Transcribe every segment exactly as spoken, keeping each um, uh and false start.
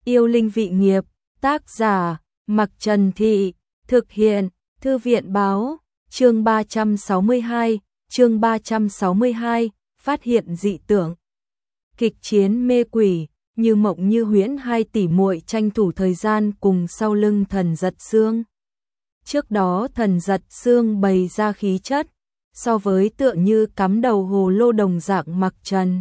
Yêu linh vị nghiệp, tác giả, Mặc Trần Thị, thực hiện, Thư viện báo, chương ba trăm sáu mươi hai, chương ba trăm sáu mươi hai, phát hiện dị tượng. Kịch chiến mê quỷ, Như Mộng Như Huyễn hai tỷ muội tranh thủ thời gian cùng sau lưng Thần Giật Xương. Trước đó Thần Giật Xương bày ra khí chất, so với tựa như cắm đầu hồ lô đồng dạng Mặc Trần.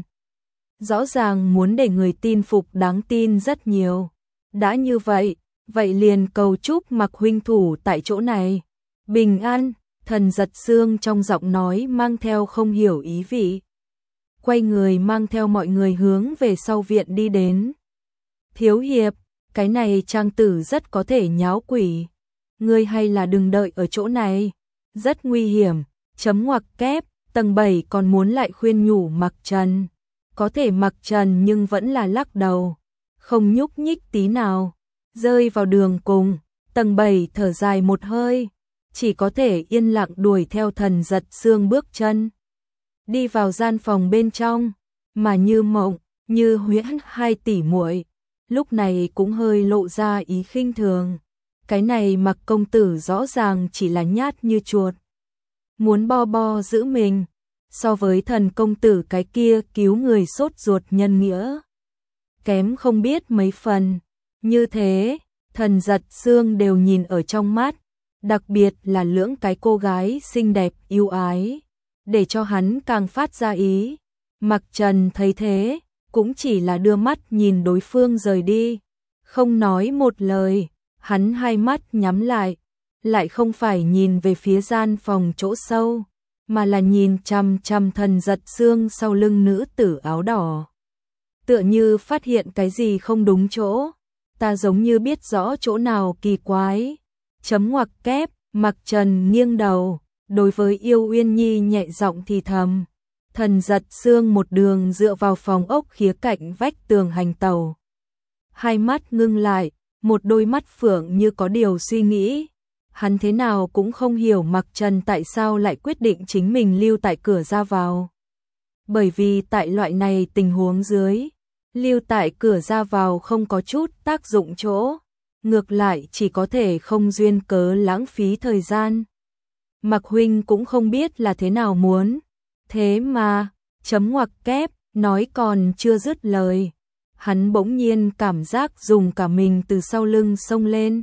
Rõ ràng muốn để người tin phục đáng tin rất nhiều. Đã như vậy, vậy liền cầu chúc Mặc huynh thủ tại chỗ này bình an. Thần Giật Xương trong giọng nói mang theo không hiểu ý vị. Quay người mang theo mọi người hướng về sau viện đi đến. Thiếu hiệp, cái này trang tử rất có thể nháo quỷ. Ngươi hay là đừng đợi ở chỗ này, rất nguy hiểm. Chấm ngoặc kép, tầng bảy còn muốn lại khuyên nhủ Mặc Trần. Có thể Mặc Trần nhưng vẫn là lắc đầu, không nhúc nhích tí nào. Rơi vào đường cùng, tầng bảy thở dài một hơi, chỉ có thể yên lặng đuổi theo Thần Giật Xương bước chân. Đi vào gian phòng bên trong, mà Như Mộng, Như Huyễn hai tỷ muội lúc này cũng hơi lộ ra ý khinh thường. Cái này Mặc công tử rõ ràng chỉ là nhát như chuột, muốn bo bo giữ mình, so với Thần công tử cái kia cứu người sốt ruột nhân nghĩa kém không biết mấy phần. Như thế, Thần Giật Xương đều nhìn ở trong mắt, đặc biệt là lưỡng cái cô gái xinh đẹp yêu ái, để cho hắn càng phát ra ý. Mặc Trần thấy thế, cũng chỉ là đưa mắt nhìn đối phương rời đi, không nói một lời. Hắn hai mắt nhắm lại, lại không phải nhìn về phía gian phòng chỗ sâu, mà là nhìn chằm chằm Thần Giật Xương sau lưng nữ tử áo đỏ. Tựa như phát hiện cái gì không đúng chỗ, ta giống như biết rõ chỗ nào kỳ quái. Chấm ngoặc kép, Mặc Trần nghiêng đầu, đối với Yêu Uyên Nhi nhẹ giọng thì thầm. Thần Giật Xương một đường dựa vào phòng ốc khía cạnh vách tường hành tàu. Hai mắt ngưng lại, một đôi mắt phượng như có điều suy nghĩ. Hắn thế nào cũng không hiểu Mặc Trần tại sao lại quyết định chính mình lưu tại cửa ra vào. Bởi vì tại loại này tình huống dưới, lưu tại cửa ra vào không có chút tác dụng chỗ, ngược lại chỉ có thể không duyên cớ lãng phí thời gian. Mặc huynh cũng không biết là thế nào muốn. Thế mà, chấm ngoặc kép, nói còn chưa dứt lời. Hắn bỗng nhiên cảm giác dùng cả mình từ sau lưng xông lên.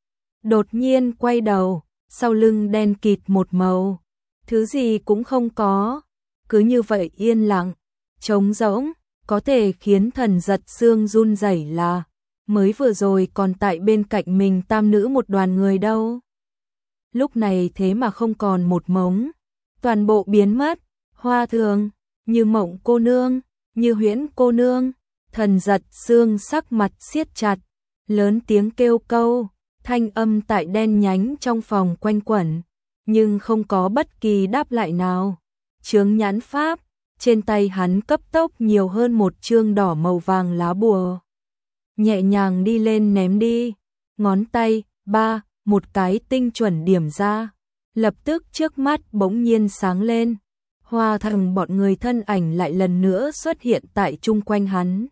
Đột nhiên quay đầu, sau lưng đen kịt một màu. Thứ gì cũng không có. Cứ như vậy yên lặng, trống rỗng, có thể khiến Thần Giật Xương run rẩy là mới vừa rồi còn tại bên cạnh mình tam nữ một đoàn người đâu. Lúc này thế mà không còn một mống, toàn bộ biến mất. Hoa Thường, Như Mộng cô nương, Như Huyễn cô nương. Thần Giật Xương sắc mặt siết chặt, lớn tiếng kêu câu, thanh âm tại đen nhánh trong phòng quanh quẩn, nhưng không có bất kỳ đáp lại nào. Chướng nhãn pháp, trên tay hắn cấp tốc nhiều hơn một chương đỏ màu vàng lá bùa. Nhẹ nhàng đi lên ném đi, ngón tay, ba, một cái tinh chuẩn điểm ra. Lập tức trước mắt bỗng nhiên sáng lên, Hoa Thần bọn người thân ảnh lại lần nữa xuất hiện tại chung quanh hắn.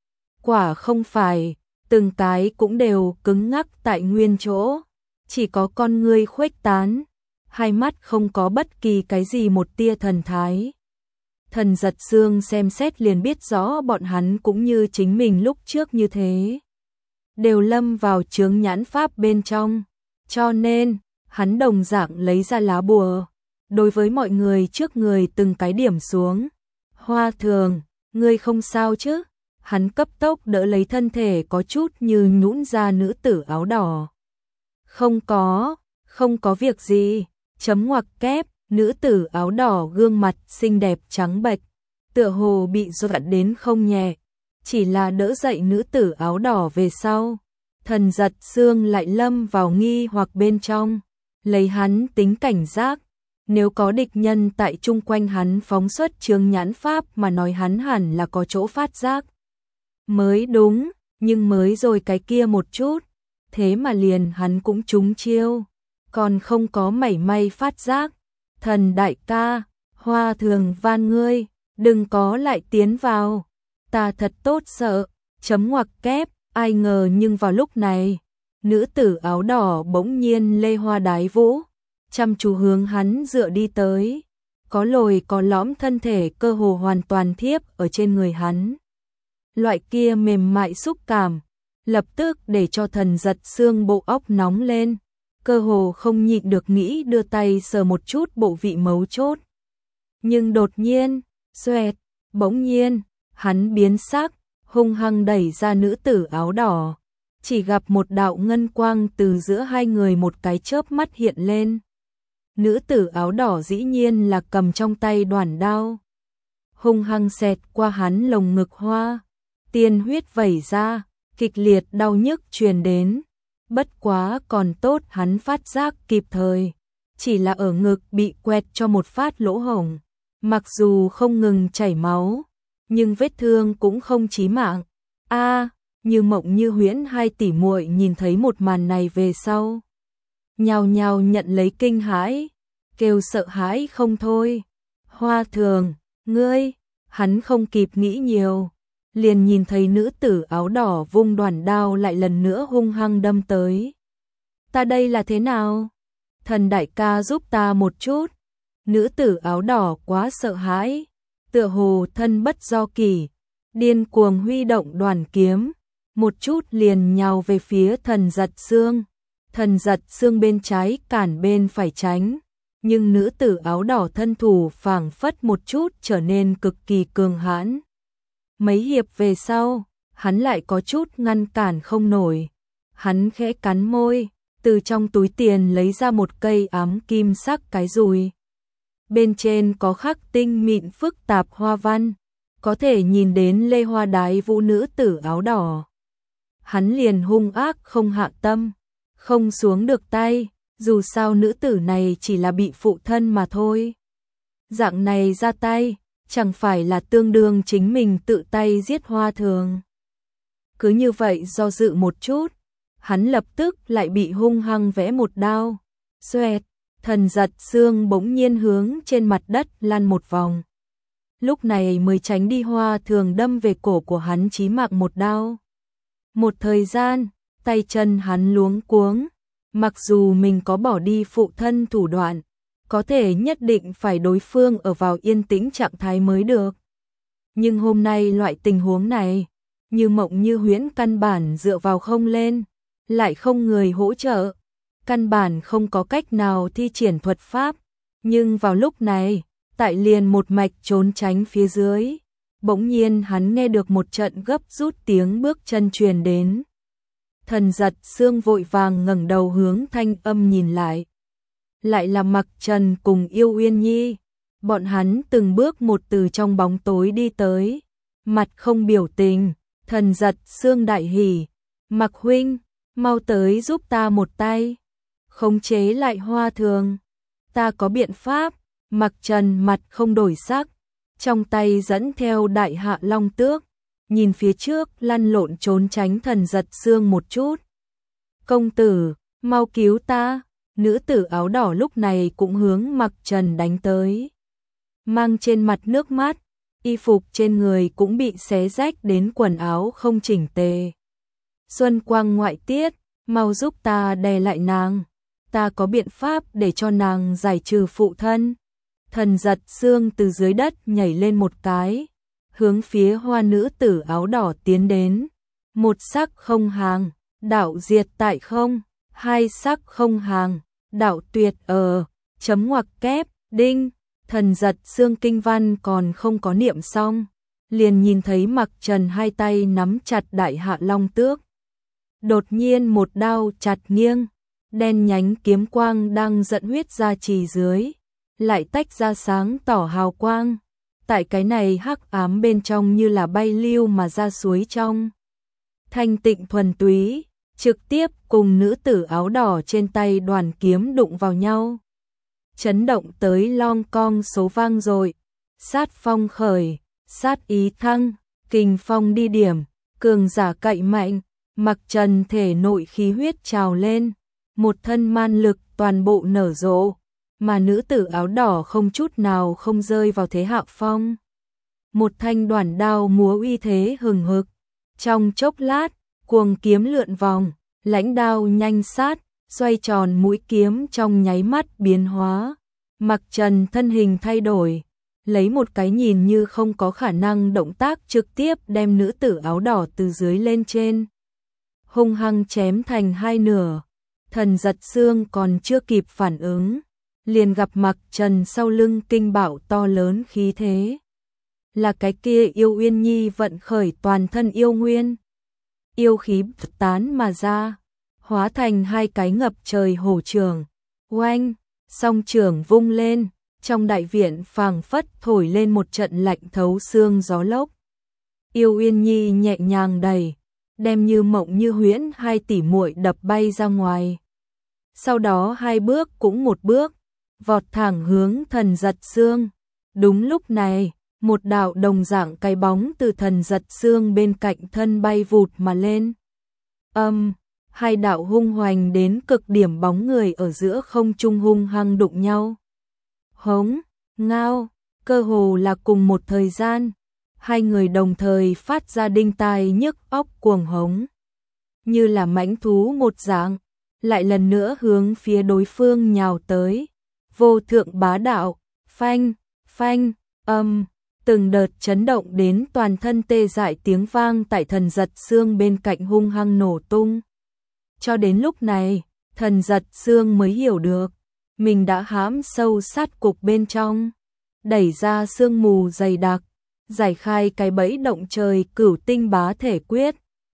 Quả không phải, từng cái cũng đều cứng ngắc tại nguyên chỗ, chỉ có con ngươi khuếch tán, hai mắt không có bất kỳ cái gì một tia thần thái. Thần Giật Xương xem xét liền biết rõ bọn hắn cũng như chính mình lúc trước như thế, đều lâm vào chướng nhãn pháp bên trong, cho nên hắn đồng dạng lấy ra lá bùa, đối với mọi người trước người từng cái điểm xuống. Hoa Thường, ngươi không sao chứ? Hắn cấp tốc đỡ lấy thân thể có chút như nhũn ra nữ tử áo đỏ. Không có, không có việc gì. Chấm ngoặc kép, nữ tử áo đỏ gương mặt xinh đẹp trắng bệch, tựa hồ bị dọa đến không nhẹ, chỉ là đỡ dậy nữ tử áo đỏ về sau. Thần Giật Xương lại lâm vào nghi hoặc bên trong, lấy hắn tính cảnh giác, nếu có địch nhân tại chung quanh hắn phóng xuất chướng nhãn pháp mà nói hắn hẳn là có chỗ phát giác. Mới đúng, nhưng mới rồi cái kia một chút, thế mà liền hắn cũng trúng chiêu, còn không có mảy may phát giác. Thần đại ca, Hoa Thường van ngươi, đừng có lại tiến vào, ta thật tốt sợ. Chấm ngoặc kép, Ai ngờ nhưng vào lúc này, nữ tử áo đỏ bỗng nhiên lê hoa đái vũ, chăm chú hướng hắn dựa đi tới, có lồi có lõm thân thể cơ hồ hoàn toàn thiếp ở trên người hắn. Loại kia mềm mại xúc cảm, lập tức để cho Thần Giật xương bộ óc nóng lên, cơ hồ không nhịn được nghĩ đưa tay sờ một chút bộ vị mấu chốt. Nhưng đột nhiên, xoẹt, bỗng nhiên, hắn biến sắc, hung hăng đẩy ra nữ tử áo đỏ, chỉ gặp một đạo ngân quang từ giữa hai người một cái chớp mắt hiện lên. Nữ tử áo đỏ dĩ nhiên là cầm trong tay đoản đao, hung hăng xẹt qua hắn lồng ngực hoa, tiên huyết vẩy ra, kịch liệt đau nhức truyền đến. Bất quá còn tốt hắn phát giác kịp thời, chỉ là ở ngực bị quẹt cho một phát lỗ hổng, mặc dù không ngừng chảy máu, nhưng vết thương cũng không chí mạng. A, Như Mộng Như Huyễn hai tỷ muội nhìn thấy một màn này về sau, nhao nhao nhận lấy kinh hãi, kêu sợ hãi không thôi. Hoa Thường, ngươi, hắn không kịp nghĩ nhiều, liền nhìn thấy nữ tử áo đỏ vung đoản đao lại lần nữa hung hăng đâm tới. Ta đây là thế nào? Thần đại ca giúp ta một chút. Nữ tử áo đỏ quá sợ hãi, tựa hồ thân bất do kỷ, điên cuồng huy động đoản kiếm, một chút liền nhào về phía Thần Giật Xương. Thần Giật Xương bên trái cản bên phải tránh, nhưng nữ tử áo đỏ thân thủ phảng phất một chút trở nên cực kỳ cường hãn. Mấy hiệp về sau, hắn lại có chút ngăn cản không nổi. Hắn khẽ cắn môi, từ trong túi tiền lấy ra một cây ám kim sắc cái dùi. Bên trên có khắc tinh mịn phức tạp hoa văn, có thể nhìn đến lê hoa đái vũ nữ tử áo đỏ. Hắn liền hung ác không hạ tâm, không xuống được tay, dù sao nữ tử này chỉ là bị phụ thân mà thôi. Dạng này ra tay, chẳng phải là tương đương chính mình tự tay giết Hoa Thường. Cứ như vậy do dự một chút, hắn lập tức lại bị hung hăng vẽ một đao. Xoẹt, Thần Giật Xương bỗng nhiên hướng trên mặt đất lăn một vòng. Lúc này mới tránh đi Hoa Thường đâm về cổ của hắn chí mạng một đao. Một thời gian, tay chân hắn luống cuống, mặc dù mình có bỏ đi phụ thân thủ đoạn, có thể nhất định phải đối phương ở vào yên tĩnh trạng thái mới được. Nhưng hôm nay loại tình huống này, Như Mộng Như Huyễn căn bản dựa vào không lên, lại không người hỗ trợ, căn bản không có cách nào thi triển thuật pháp. Nhưng vào lúc này, tại liền một mạch trốn tránh phía dưới, bỗng nhiên hắn nghe được một trận gấp rút tiếng bước chân truyền đến. Thần Giật Xương vội vàng ngẩng đầu hướng thanh âm nhìn lại. Lại là Mặc Trần cùng Yêu Uyên Nhi, bọn hắn từng bước một từ trong bóng tối đi tới, mặt không biểu tình. Thần Giật Xương đại hỉ, Mặc huynh, mau tới giúp ta một tay, khống chế lại Hoa Thường. Ta có biện pháp. Mặc Trần mặt không đổi sắc, trong tay dẫn theo Đại Hạ Long Tước, nhìn phía trước lăn lộn trốn tránh Thần Giật Xương một chút. Công tử, mau cứu ta. Nữ tử áo đỏ lúc này cũng hướng Mặc Trần đánh tới, mang trên mặt nước mắt, y phục trên người cũng bị xé rách đến quần áo không chỉnh tề. Xuân quang ngoại tiết, mau giúp ta đè lại nàng, ta có biện pháp để cho nàng giải trừ phụ thân. Thần Giật Xương từ dưới đất nhảy lên một cái, hướng phía hoa nữ tử áo đỏ tiến đến. Một sắc không hàng, đạo diệt tại không. Hai sắc không hàng, đạo tuyệt ở. Chấm ngoặc kép, đinh. Thần Giật Xương kinh văn còn không có niệm xong, liền nhìn thấy Mặc Trần hai tay nắm chặt Đại Hạ Long Tước. Đột nhiên một đao chặt nghiêng, đen nhánh kiếm quang đang dẫn huyết ra trì dưới, lại tách ra sáng tỏ hào quang. Tại cái này hắc ám bên trong như là bay lưu mà ra suối trong. Thanh tịnh thuần túy, trực tiếp cùng nữ tử áo đỏ trên tay đoàn kiếm đụng vào nhau. Chấn động tới long cong số vang rồi, sát phong khởi, sát ý thăng, kình phong đi điểm, cường giả cậy mạnh, Mặc Trần thể nội khí huyết trào lên, một thân man lực toàn bộ nở rộ, mà nữ tử áo đỏ không chút nào không rơi vào thế hạ phong. Một thanh đoản đao múa uy thế hừng hực, trong chốc lát, Cuồng kiếm lượn vòng, lãnh đao nhanh sát, xoay tròn mũi kiếm trong nháy mắt biến hóa. Mặc Trần thân hình thay đổi, lấy một cái nhìn như không có khả năng động tác trực tiếp đem nữ tử áo đỏ từ dưới lên trên. Hung hăng chém thành hai nửa. Thần Giật Xương còn chưa kịp phản ứng, liền gặp Mặc Trần sau lưng kinh bạo to lớn khí thế. Là cái kia Yêu Uyên Nhi vận khởi toàn thân yêu nguyên. Yêu khí tán mà ra, hóa thành hai cái ngập trời hổ trường. Oanh, song trường vung lên, trong đại viện phảng phất thổi lên một trận lạnh thấu xương gió lốc. Yêu Uyên Nhi nhẹ nhàng đẩy, đem Như Mộng Như Huyễn hai tỷ muội đập bay ra ngoài. Sau đó hai bước cũng một bước, vọt thẳng hướng Thần Giật Xương. Đúng lúc này, một đạo đồng dạng cái bóng từ Thần Giật Xương bên cạnh thân bay vụt mà lên. Âm, um, hai đạo hung hoành đến cực điểm bóng người ở giữa không trung hung hăng đụng nhau. Hống, ngao, cơ hồ là cùng một thời gian, hai người đồng thời phát ra đinh tai nhức óc cuồng hống. Như là mãnh thú một dạng, lại lần nữa hướng phía đối phương nhào tới. Vô thượng bá đạo, phanh, phanh, âm, từng đợt chấn động đến toàn thân tê dại tiếng vang tại Thần Giật Xương bên cạnh hung hăng nổ tung. Cho đến lúc này, Thần Giật Xương mới hiểu được, mình đã hãm sâu sát cục bên trong, đẩy ra sương mù dày đặc, giải khai cái bẫy động trời cửu tinh bá thể quyết,